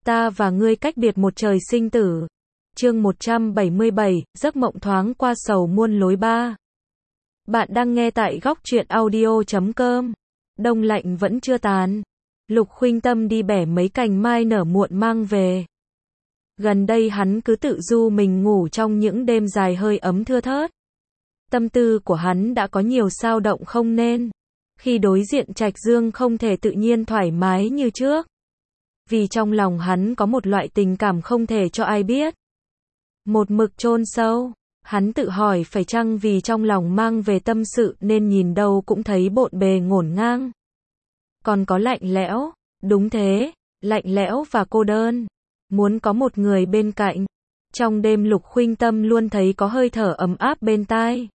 Ta và ngươi cách biệt một trời sinh tử. Chương 177, giấc mộng thoáng qua sầu muôn lối ba. Bạn đang nghe tại góc truyện audio.com. Đông lạnh vẫn chưa tàn. Lục Khuynh Tâm đi bẻ mấy cành mai nở muộn mang về. Gần đây hắn cứ tự du mình ngủ trong những đêm dài hơi ấm thưa thớt. Tâm tư của hắn đã có nhiều xao động không nên. Khi đối diện Trạch Dương không thể tự nhiên thoải mái như trước. Vì trong lòng hắn có một loại tình cảm không thể cho ai biết. Một mực chôn sâu, hắn tự hỏi phải chăng vì trong lòng mang về tâm sự nên nhìn đâu cũng thấy bộn bề ngổn ngang. Còn có lạnh lẽo, đúng thế, lạnh lẽo và cô đơn. Muốn có một người bên cạnh. Trong đêm Lục Khuynh Tâm luôn thấy có hơi thở ấm áp bên tai.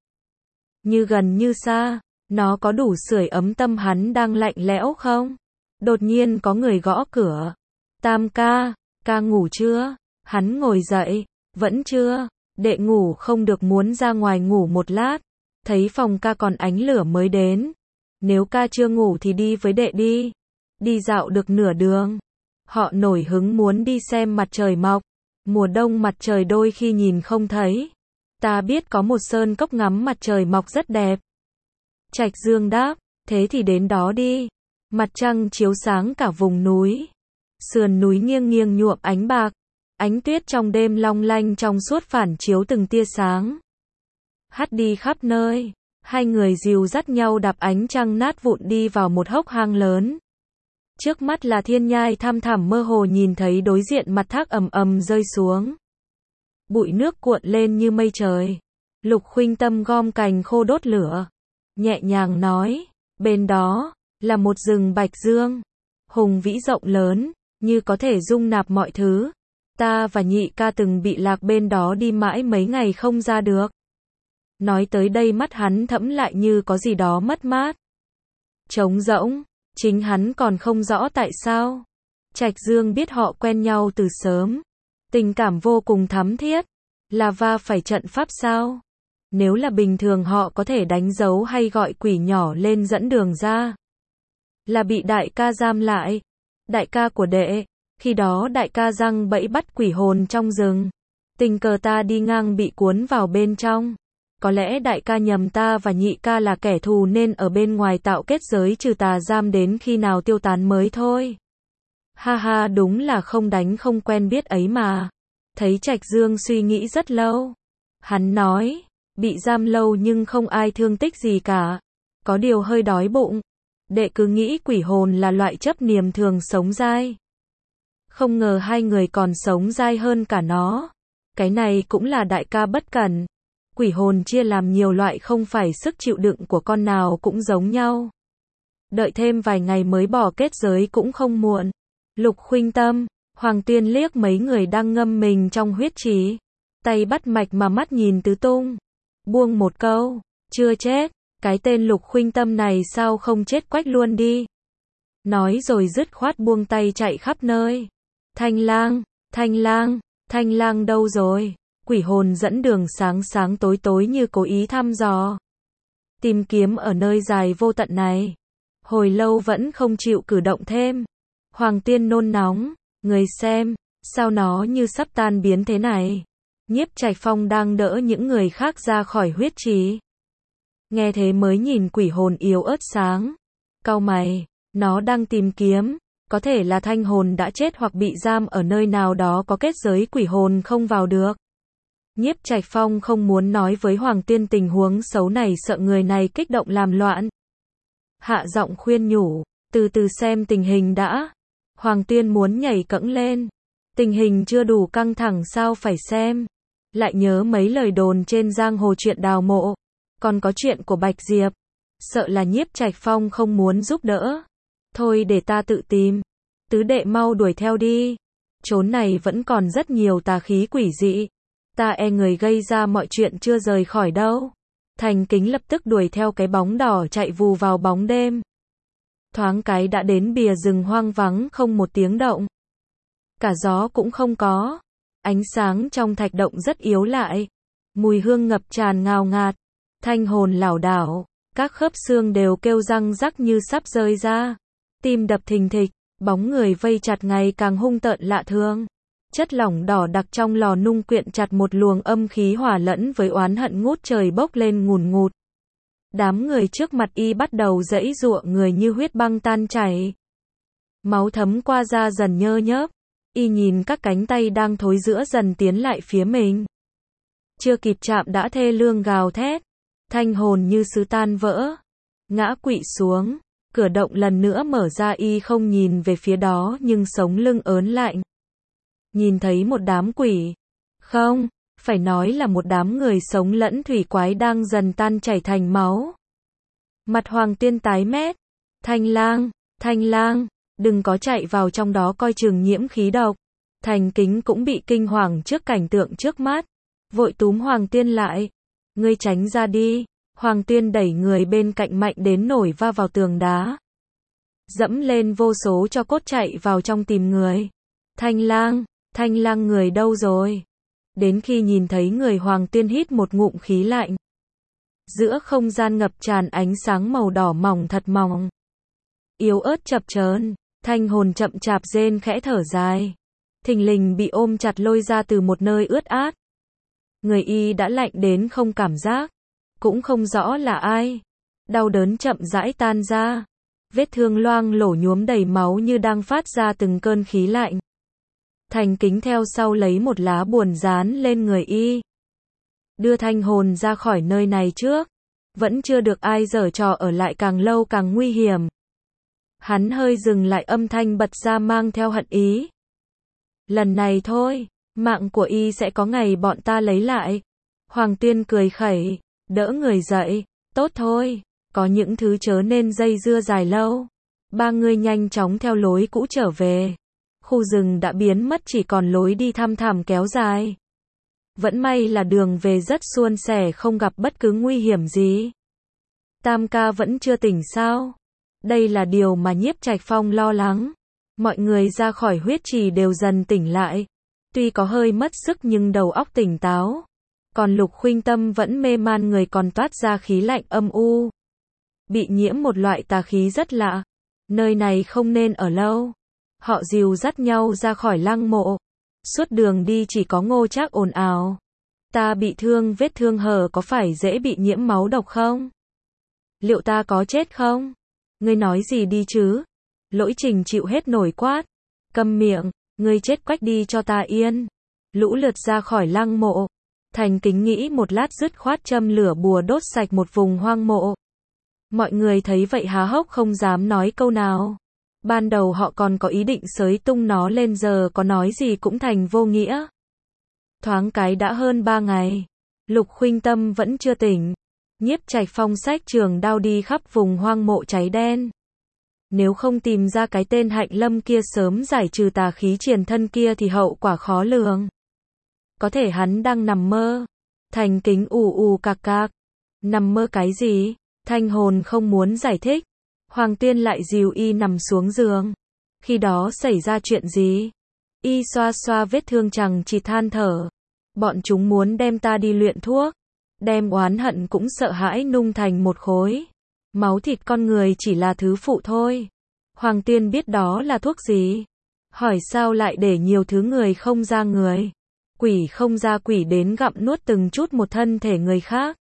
Như gần như xa, nó có đủ sưởi ấm tâm hắn đang lạnh lẽo không? Đột nhiên có người gõ cửa. Tam ca, ca ngủ chưa? Hắn ngồi dậy, vẫn chưa, đệ ngủ không được muốn ra ngoài ngủ một lát. Thấy phòng ca còn ánh lửa mới đến. Nếu ca chưa ngủ thì đi với đệ đi. Đi dạo được nửa đường. Họ nổi hứng muốn đi xem mặt trời mọc. Mùa đông mặt trời đôi khi nhìn không thấy. Ta biết có một sơn cốc ngắm mặt trời mọc rất đẹp. Trạch Dương đáp, thế thì đến đó đi. Mặt trăng chiếu sáng cả vùng núi. Sườn núi nghiêng nghiêng nhuộm ánh bạc. Ánh tuyết trong đêm long lanh trong suốt phản chiếu từng tia sáng. Hắt đi khắp nơi. Hai người dìu dắt nhau đạp ánh trăng nát vụn đi vào một hốc hang lớn. Trước mắt là thiên nhai thăm thẳm mơ hồ nhìn thấy đối diện mặt thác ầm ầm rơi xuống. Bụi nước cuộn lên như mây trời. Lục Khuynh Tâm gom cành khô đốt lửa. Nhẹ nhàng nói, bên đó, là một rừng bạch dương. Hùng vĩ rộng lớn, như có thể dung nạp mọi thứ. Ta và nhị ca từng bị lạc bên đó đi mãi mấy ngày không ra được. Nói tới đây mắt hắn thẫm lại như có gì đó mất mát. Trống rỗng, chính hắn còn không rõ tại sao. Trạch Dương biết họ quen nhau từ sớm. Tình cảm vô cùng thắm thiết. Là va phải trận pháp sao? Nếu là bình thường họ có thể đánh dấu hay gọi quỷ nhỏ lên dẫn đường ra. Là bị đại ca giam lại. Đại ca của đệ. Khi đó đại ca giăng bẫy bắt quỷ hồn trong rừng. Tình cờ ta đi ngang bị cuốn vào bên trong. Có lẽ đại ca nhầm ta và nhị ca là kẻ thù nên ở bên ngoài tạo kết giới trừ tà giam đến khi nào tiêu tán mới thôi. Ha ha, đúng là không đánh không quen biết ấy mà. Thấy Trạch Dương suy nghĩ rất lâu. Hắn nói, bị giam lâu nhưng không ai thương tích gì cả. Có điều hơi đói bụng. Đệ cứ nghĩ quỷ hồn là loại chấp niệm thường sống dai. Không ngờ hai người còn sống dai hơn cả nó. Cái này cũng là đại ca bất cẩn. Quỷ hồn chia làm nhiều loại không phải sức chịu đựng của con nào cũng giống nhau. Đợi thêm vài ngày mới bỏ kết giới cũng không muộn. Lục Khuynh Tâm, Hoàng Tiên liếc mấy người đang ngâm mình trong huyết trí. Tay bắt mạch mà mắt nhìn tứ tung. Buông một câu, chưa chết, cái tên Lục Khuynh Tâm này sao không chết quách luôn đi. Nói rồi dứt khoát buông tay chạy khắp nơi. Thanh lang, thanh lang, thanh lang đâu rồi? Quỷ hồn dẫn đường sáng sáng tối tối như cố ý thăm dò. Tìm kiếm ở nơi dài vô tận này. Hồi lâu vẫn không chịu cử động thêm. Hoàng Tiên nôn nóng, người xem, sao nó như sắp tan biến thế này. Nhiếp Trạch Phong đang đỡ những người khác ra khỏi huyết trì. Nghe thế mới nhìn quỷ hồn yếu ớt sáng. Cau mày, nó đang tìm kiếm. Có thể là thanh hồn đã chết hoặc bị giam ở nơi nào đó có kết giới quỷ hồn không vào được. Nhiếp Trạch Phong không muốn nói với Hoàng Tiên tình huống xấu này sợ người này kích động làm loạn. Hạ giọng khuyên nhủ, từ từ xem tình hình đã. Hoàng Tiên muốn nhảy cẫng lên. Tình hình chưa đủ căng thẳng sao phải xem. Lại nhớ mấy lời đồn trên giang hồ chuyện đào mộ. Còn có chuyện của Bạch Diệp. Sợ là Nhiếp Trạch Phong không muốn giúp đỡ. Thôi để ta tự tìm. Tứ đệ mau đuổi theo đi. Chốn này vẫn còn rất nhiều tà khí quỷ dị. Ta e người gây ra mọi chuyện chưa rời khỏi đâu. Thành Kính lập tức đuổi theo cái bóng đỏ chạy vù vào bóng đêm. Thoáng cái đã đến bìa rừng hoang vắng không một tiếng động. Cả gió cũng không có. Ánh sáng trong thạch động rất yếu lại. Mùi hương ngập tràn ngào ngạt. Thanh hồn lảo đảo. Các khớp xương đều kêu răng rắc như sắp rơi ra. Tim đập thình thịch. Bóng người vây chặt ngày càng hung tợn lạ thường. Chất lỏng đỏ đặc trong lò nung quyện chặt một luồng âm khí hòa lẫn với oán hận ngút trời bốc lên ngùn ngụt. Đám người trước mặt y bắt đầu giãy giụa người như huyết băng tan chảy. Máu thấm qua da dần nhơ nhớp. Y nhìn các cánh tay đang thối rữa dần tiến lại phía mình. Chưa kịp chạm đã thê lương gào thét. Thanh hồn như sứ tan vỡ. Ngã quỵ xuống. Cửa động lần nữa mở ra, y không nhìn về phía đó nhưng sống lưng ớn lạnh. Nhìn thấy một đám quỷ. Không, phải nói là một đám người sống lẫn thủy quái đang dần tan chảy thành máu. Mặt Hoàng Tiên tái mét. Thanh lang, đừng có chạy vào trong đó coi chừng nhiễm khí độc. Thành Kính cũng bị kinh hoàng trước cảnh tượng trước mắt. Vội túm Hoàng Tiên lại. Ngươi tránh ra đi. Hoàng Tiên đẩy người bên cạnh mạnh đến nổi va vào tường đá. Dẫm lên vô số tro cốt chạy vào trong tìm người. Thanh lang người đâu rồi? Đến khi nhìn thấy người, Hoàng Tiên hít một ngụm khí lạnh. Giữa không gian ngập tràn ánh sáng màu đỏ mỏng thật mỏng. Yếu ớt chập chờn, Thanh hồn chậm chạp rên khẽ thở dài. Thình lình bị ôm chặt lôi ra từ một nơi ướt át. Người y đã lạnh đến không cảm giác. Cũng không rõ là ai. Đau đớn chậm rãi tan ra. Vết thương loang lổ nhuốm đầy máu như đang phát ra từng cơn khí lạnh. Thành Kính theo sau lấy một lá buồn dán lên người y. Đưa thanh hồn ra khỏi nơi này trước. Vẫn chưa được ai giở trò, ở lại càng lâu càng nguy hiểm. Hắn hơi dừng lại, âm thanh bật ra mang theo hận ý. Lần này thôi, mạng của y sẽ có ngày bọn ta lấy lại. Hoàng Tiên cười khẩy, đỡ người dậy. Tốt thôi, có những thứ chớ nên dây dưa dài lâu. Ba người nhanh chóng theo lối cũ trở về. Khu rừng đã biến mất, chỉ còn lối đi thăm thẳm kéo dài. Vẫn may là đường về rất suôn sẻ, không gặp bất cứ nguy hiểm gì. Tam ca vẫn chưa tỉnh sao? Đây là điều mà Nhiếp Trạch Phong lo lắng. Mọi người ra khỏi huyết trì đều dần tỉnh lại. Tuy có hơi mất sức nhưng đầu óc tỉnh táo. Còn Lục Khuynh Tâm vẫn mê man, người còn toát ra khí lạnh âm u. Bị nhiễm một loại tà khí rất lạ. Nơi này không nên ở lâu. Họ dìu dắt nhau ra khỏi lăng mộ. Suốt đường đi chỉ có Ngô Trác ồn ào. Ta bị thương, vết thương hở có phải dễ bị nhiễm máu độc không? Liệu ta có chết không? Ngươi nói gì đi chứ? Lỗi Trình chịu hết nổi quát. Câm miệng, ngươi chết quách đi cho ta yên. Lũ lượt ra khỏi lăng mộ. Thành Kính nghĩ một lát dứt khoát châm lửa bùa đốt sạch một vùng hoang mộ. Mọi người thấy vậy há hốc không dám nói câu nào. Ban đầu họ còn có ý định xới tung nó lên, giờ có nói gì cũng thành vô nghĩa. Thoáng cái đã hơn 3 ngày. Lục Khuynh Tâm vẫn chưa tỉnh. Nhiếp Trạch Phong xách trường đao đi khắp vùng hoang mộ cháy đen. Nếu không tìm ra cái tên Hạnh Lâm kia sớm giải trừ tà khí triền thân kia thì hậu quả khó lường. Có thể hắn đang nằm mơ. Thành Kính ù ù cạc cạc. Nằm mơ cái gì? Thanh hồn không muốn giải thích. Hoàng Tiên lại dìu y nằm xuống giường. Khi đó xảy ra chuyện gì? Y xoa xoa vết thương chằng chịt than thở. Bọn chúng muốn đem ta đi luyện thuốc. Đem oán hận cũng sợ hãi nung thành một khối. Máu thịt con người chỉ là thứ phụ thôi. Hoàng Tiên biết đó là thuốc gì? Hỏi sao lại để nhiều thứ người không ra người. Quỷ không ra quỷ đến gặm nuốt từng chút một thân thể người khác.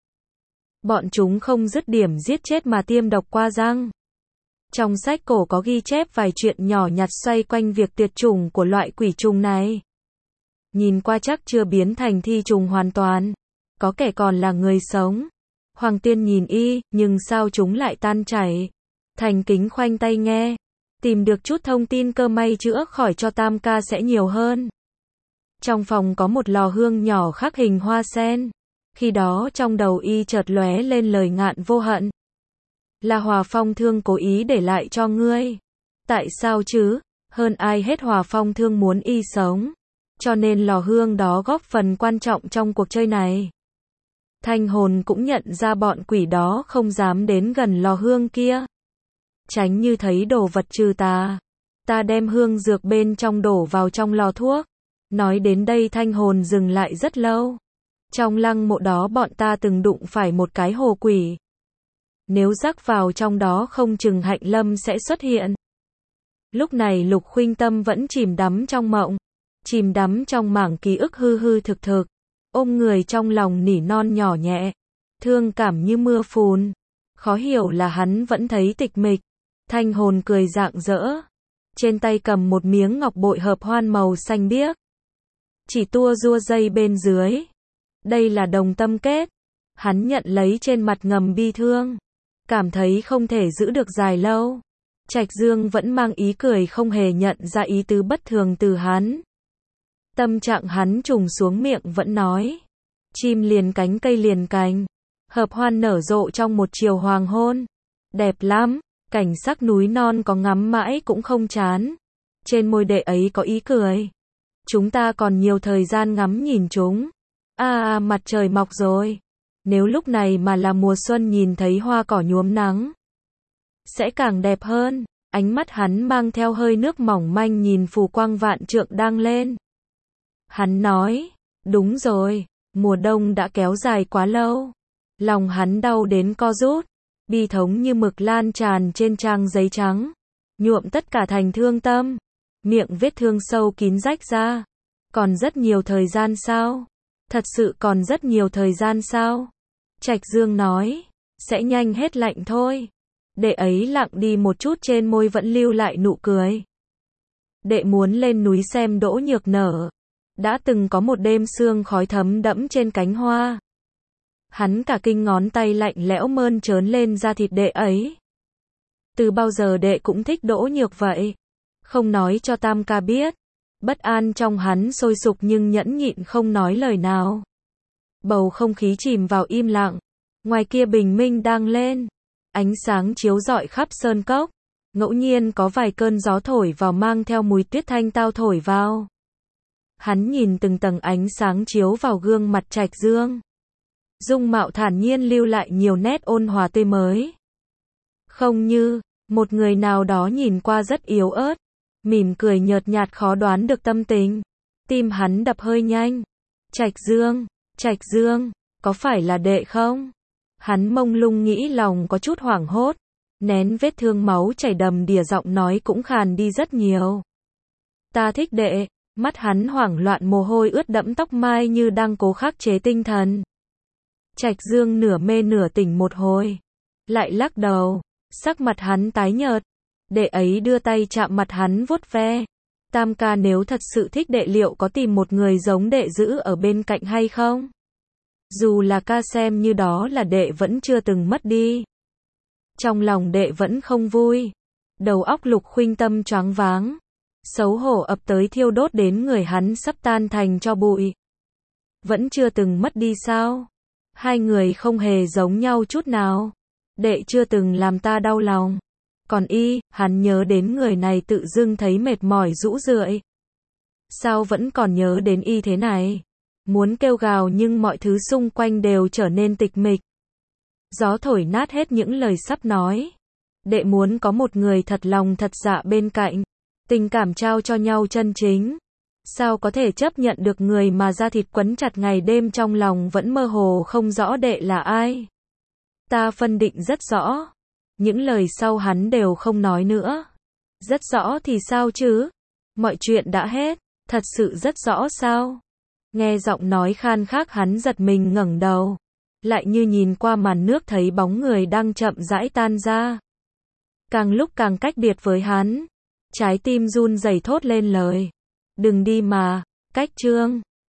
Bọn chúng không dứt điểm giết chết mà tiêm độc qua răng. Trong sách cổ có ghi chép vài chuyện nhỏ nhặt xoay quanh việc tuyệt chủng của loại quỷ trùng này. Nhìn qua chắc chưa biến thành thi trùng hoàn toàn. Có kẻ còn là người sống. Hoàng Tiên nhìn y, nhưng sao chúng lại tan chảy? Thành Kính khoanh tay nghe. Tìm được chút thông tin cơ may chữa khỏi cho Tam ca sẽ nhiều hơn. Trong phòng có một lò hương nhỏ khắc hình hoa sen. Khi đó trong đầu y chợt lóe lên lời ngạn vô hận. Là Hòa Phong Thương cố ý để lại cho ngươi. Tại sao chứ? Hơn ai hết Hòa Phong Thương muốn y sống. Cho nên lò hương đó góp phần quan trọng trong cuộc chơi này. Thanh hồn cũng nhận ra bọn quỷ đó không dám đến gần lò hương kia. Tránh như thấy đồ vật trừ tà. Ta đem hương dược bên trong đổ vào trong lò thuốc. Nói đến đây thanh hồn dừng lại rất lâu. Trong lăng mộ đó bọn ta từng đụng phải một cái hồ quỷ. Nếu rắc vào trong đó không chừng Hạnh Lâm sẽ xuất hiện. Lúc này Lục Khuynh Tâm vẫn chìm đắm trong mộng, chìm đắm trong mảng ký ức hư hư thực thực, ôm người trong lòng nỉ non nhỏ nhẹ, thương cảm như mưa phùn. Khó hiểu là hắn vẫn thấy tịch mịch. Thanh Hồn cười rạng rỡ, trên tay cầm một miếng ngọc bội hợp hoan màu xanh biếc, chỉ tua rua dây bên dưới. Đây là đồng tâm kết. Hắn nhận lấy, trên mặt ngầm bi thương, cảm thấy không thể giữ được dài lâu. Trạch Dương vẫn mang ý cười, không hề nhận ra ý tứ bất thường từ hắn. Tâm trạng hắn trùng xuống, miệng vẫn nói: chim liền cánh cây liền cành, hợp hoan nở rộ trong một chiều hoàng hôn. Đẹp lắm, cảnh sắc núi non có ngắm mãi cũng không chán. Trên môi đệ ấy có ý cười. Chúng ta còn nhiều thời gian ngắm nhìn chúng. Mặt trời mọc rồi. Nếu lúc này mà là mùa xuân, nhìn thấy hoa cỏ nhuốm nắng, sẽ càng đẹp hơn. Ánh mắt hắn mang theo hơi nước mỏng manh, nhìn phù quang vạn trượng đang lên. Hắn nói: đúng rồi, mùa đông đã kéo dài quá lâu. Lòng hắn đau đến co rút, bi thống như mực lan tràn trên trang giấy trắng, nhuộm tất cả thành thương tâm. Miệng vết thương sâu kín rách ra. Còn rất nhiều thời gian sao? Thật sự còn rất nhiều thời gian sao? Trạch Dương nói: sẽ nhanh hết lạnh thôi. Đệ ấy lặng đi một chút, trên môi vẫn lưu lại nụ cười. Đệ muốn lên núi xem đỗ nhược nở. Đã từng có một đêm sương khói thấm đẫm trên cánh hoa. Hắn cả kinh, ngón tay lạnh lẽo mơn trớn lên da thịt đệ ấy. Từ bao giờ đệ cũng thích đỗ nhược vậy? Không nói cho Tam ca biết. Bất an trong hắn sôi sục, nhưng nhẫn nhịn không nói lời nào. Bầu không khí chìm vào im lặng. Ngoài kia bình minh đang lên, ánh sáng chiếu rọi khắp sơn cốc. Ngẫu nhiên có vài cơn gió thổi vào, mang theo mùi tuyết thanh tao thổi vào. Hắn nhìn từng tầng ánh sáng chiếu vào gương mặt Trạch Dương. Dung mạo thản nhiên, lưu lại nhiều nét ôn hòa tươi mới. Không như một người nào đó nhìn qua rất yếu ớt, mỉm cười nhợt nhạt, khó đoán được tâm tình. Tim hắn đập hơi nhanh. Trạch Dương, có phải là đệ không? Hắn mông lung nghĩ, lòng có chút hoảng hốt, nén vết thương máu chảy đầm đìa, giọng nói cũng khàn đi rất nhiều. Ta thích đệ. Mắt hắn hoảng loạn, mồ hôi ướt đẫm tóc mai, như đang cố khắc chế tinh thần. Trạch Dương nửa mê nửa tỉnh một hồi, lại lắc đầu, sắc mặt hắn tái nhợt. Đệ ấy đưa tay chạm mặt hắn vuốt ve. Tam ca nếu thật sự thích đệ, liệu có tìm một người giống đệ giữ ở bên cạnh hay không? Dù là ca, xem như đó là đệ vẫn chưa từng mất đi. Trong lòng đệ vẫn không vui. Đầu óc Lục Khuynh Tâm choáng váng. Xấu hổ ập tới, thiêu đốt đến người hắn sắp tan thành tro bụi. Vẫn chưa từng mất đi sao? Hai người không hề giống nhau chút nào. Đệ chưa từng làm ta đau lòng. Còn hắn nhớ đến người này, tự dưng thấy mệt mỏi rũ rượi. Sao vẫn còn nhớ đến thế này? Muốn kêu gào, nhưng mọi thứ xung quanh đều trở nên tịch mịch. Gió thổi nát hết những lời sắp nói. Đệ muốn có một người thật lòng thật dạ bên cạnh. Tình cảm trao cho nhau chân chính. Sao có thể chấp nhận được người mà da thịt quấn chặt ngày đêm, trong lòng vẫn mơ hồ không rõ đệ là ai? Ta phân định rất rõ. Những lời sau hắn đều không nói nữa. Rất rõ thì sao chứ? Mọi chuyện đã hết. Thật sự rất rõ sao? Nghe giọng nói khan khác, hắn giật mình ngẩng đầu. Lại như nhìn qua màn nước, thấy bóng người đang chậm rãi tan ra. Càng lúc càng cách biệt với hắn. Trái tim run rẩy thốt lên lời: đừng đi mà, Cách Trương.